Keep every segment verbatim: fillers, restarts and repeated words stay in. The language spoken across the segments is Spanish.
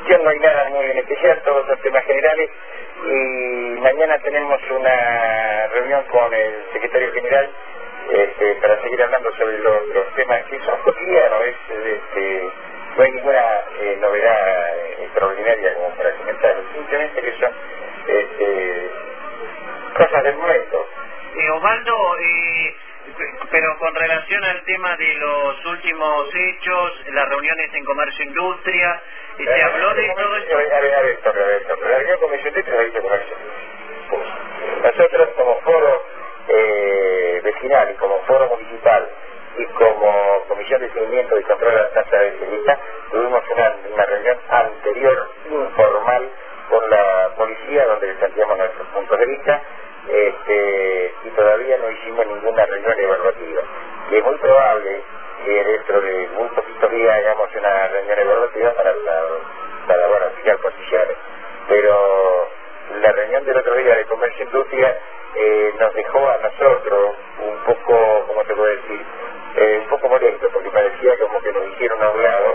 discusión no hay nada muy en especial, todos son temas generales, y mañana tenemos una reunión con el secretario general este, para seguir hablando sobre los, los temas que son cotidianos. Es, este, no hay ninguna eh, novedad extraordinaria como para comentar, simplemente que son este, cosas del momento. Eh, Osvaldo, eh, pero con relación al tema de los últimos hechos, las reuniones en Comercio e Industria, eh, ¿se habló de todo esto? A ver, a ver, a ver, a ver, a ver, la reunión con Comercio e Industria la hizo Comercio. Pues, nosotros como foro eh, vecinal y como foro municipal y como comisión de seguimiento y control de la tasa de ceniza, tuvimos una, una reunión anterior informal con la policía donde le planteamos nuestros puntos de vista. Este, y todavía no hicimos ninguna reunión evaluativa. Y es muy probable que dentro de muy poquitos días hagamos una reunión evaluativa para, para, para bueno, fijar posiciones. Pero la reunión del otro día de Comercio e Industria eh, nos dejó a nosotros un poco, ¿cómo te puedo decir? Eh, un poco molesto, porque parecía como que nos hicieron a un lado,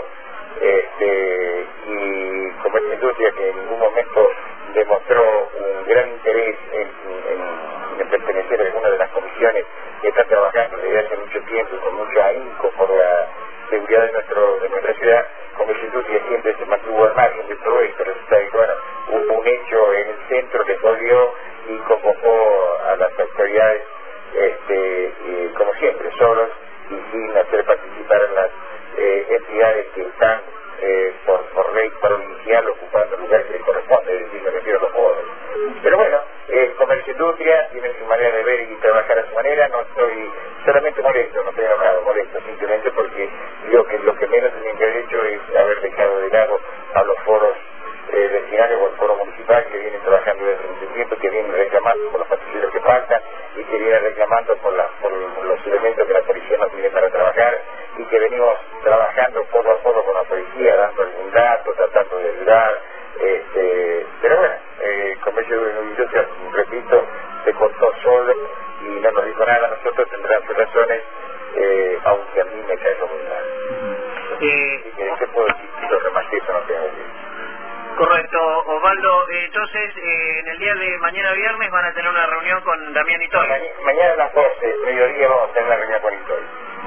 este, y Comercio e Industria, que en ningún momento demostró un gran interés en, en, en pertenecer a alguna de las comisiones que están trabajando desde hace mucho tiempo y con mucho ahínco por la seguridad de, nuestro, de nuestra ciudad. Comercio e Industria siempre se mantuvo al margen de todo esto. Resulta que, bueno, hubo un hecho en el centro que volvió y convocó a las autoridades, este, y, como siempre, solos y sin hacer participar en las eh, entidades que están eh, por, por ley provincial ocupando el lugar que les corresponde, es decir, me refiero a los foros. Pero bueno, eh, Comercio e Industria tiene su manera de ver y trabajar a su manera. No estoy solamente molesto, no estoy enojado, molesto simplemente porque yo que lo que menos tenían que haber hecho es haber dejado de lado a los foros eh, vecinales o el foro municipal que vienen trabajando desde mucho tiempo, que vienen reclamando por los patrulleros que faltan y que vienen reclamando por, la, por los elementos que la policía no tiene para trabajar, y que venimos trabajando poco a poco con la policía, dando algún dato, tratando de ayudar, este, pero bueno, eh, Comercio e Industria, repito, se cortó solo y no nos dijo nada. Nosotros tendrán sus razones, eh, aunque a mí me cae como nada. Eh, Así que, ¿qué puedo decir? Lo demás que eso no tengo que decir. Correcto, Osvaldo. Eh, entonces, eh, en el día de mañana viernes van a tener una reunión con Damián Itoy. Ma mañana a las doce, mediodía, vamos a tener una reunión con Itoy.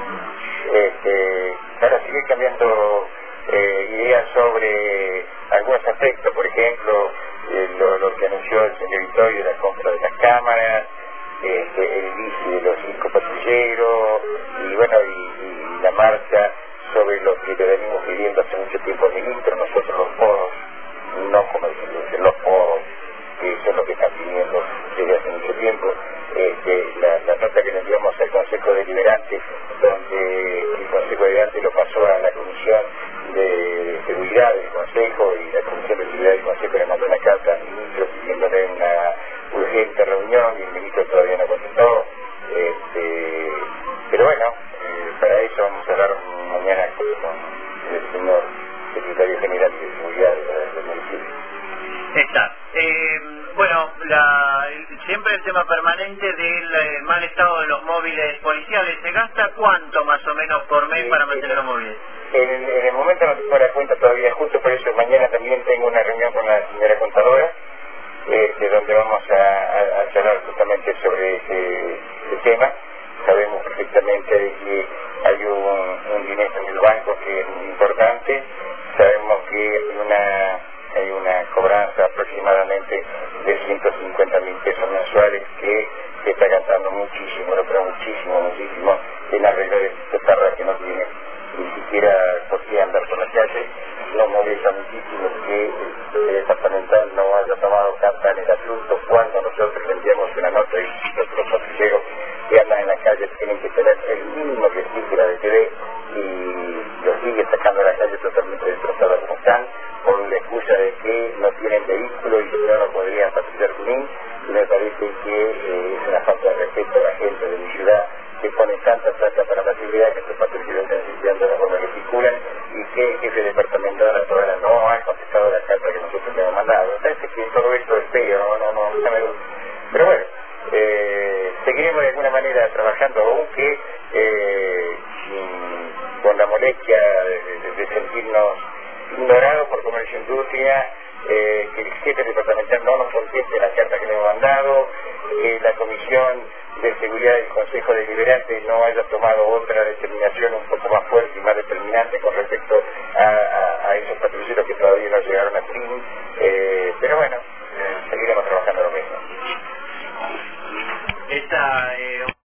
Este, para seguir cambiando eh, ideas sobre algunos aspectos, por ejemplo, eh, lo, lo que anunció el señor Itoy de la compra de las cámaras, este, el bici de los cinco patrulleros, y bueno, y, y la marcha sobre lo que le venimos pidiendo hace mucho tiempo al ministro. Nosotros los foros, no como dicen los foros, que eso es lo que están pidiendo desde hace mucho tiempo. Este, la, la nota que le enviamos al Consejo Deliberante, donde el Consejo Deliberante lo pasó a la Comisión de Seguridad del Consejo, y la Comisión de Seguridad del Consejo le mandó una carta al ministro pidiéndole una urgente reunión, y el ministro todavía no contestó. Este, pero bueno, eh, para eso vamos a hablar mañana con el señor secretario general de Seguridad del municipio. Está. Eh, bueno, la, siempre el tema permanente del eh, mal estado de los móviles policiales. ¿Se gasta cuánto más o menos por mes Sí, para sí, mantener los móviles? En, en el momento no tengo la cuenta todavía, justo por eso mañana también tengo una reunión con la señora contadora, este, donde vamos a, a, a charlar justamente sobre ese, ese tema. Sabemos perfectamente de que hay un, un dinero en el banco que es muy importante. Sabemos que hay una, hay una cobranza aproximadamente de ciento cincuenta mil pesos mensuales que se está gastando muchísimo, pero muchísimo, muchísimo en arreglar este tarra que no tiene ni siquiera por qué andar por la calle. Nos molesta muchísimo que el departamental no haya tomado carta en el asunto cuando nosotros le enviamos una nota y nuestros patrulleros que andan en la calle tienen que tener el mínimo que exige la D T V, y los sigue sacando a la calle totalmente destrozados como están, con la excusa de que no tienen vehículo y que no podrían patrullar Junín. Y me parece que eh, es una falta de respeto a la gente de mi ciudad, que pone tanta plata para la seguridad, que estos patrulleros están limpiando la forma que circulan, y que el jefe departamental hasta ahora no ha contestado la carta que nosotros le hemos mandado. Me parece que todo esto es feo, no, no, no, no me gusta. Pero bueno, eh, seguiremos de alguna manera trabajando, aunque eh, sin, con la molestia de, de, de sentirnos ignorado por Comercio e Industria, eh, que el jefe departamental no nos conteste la carta que le hemos mandado, que la Comisión de Seguridad del Consejo Deliberante no haya tomado otra determinación un poco más fuerte y más determinante con respecto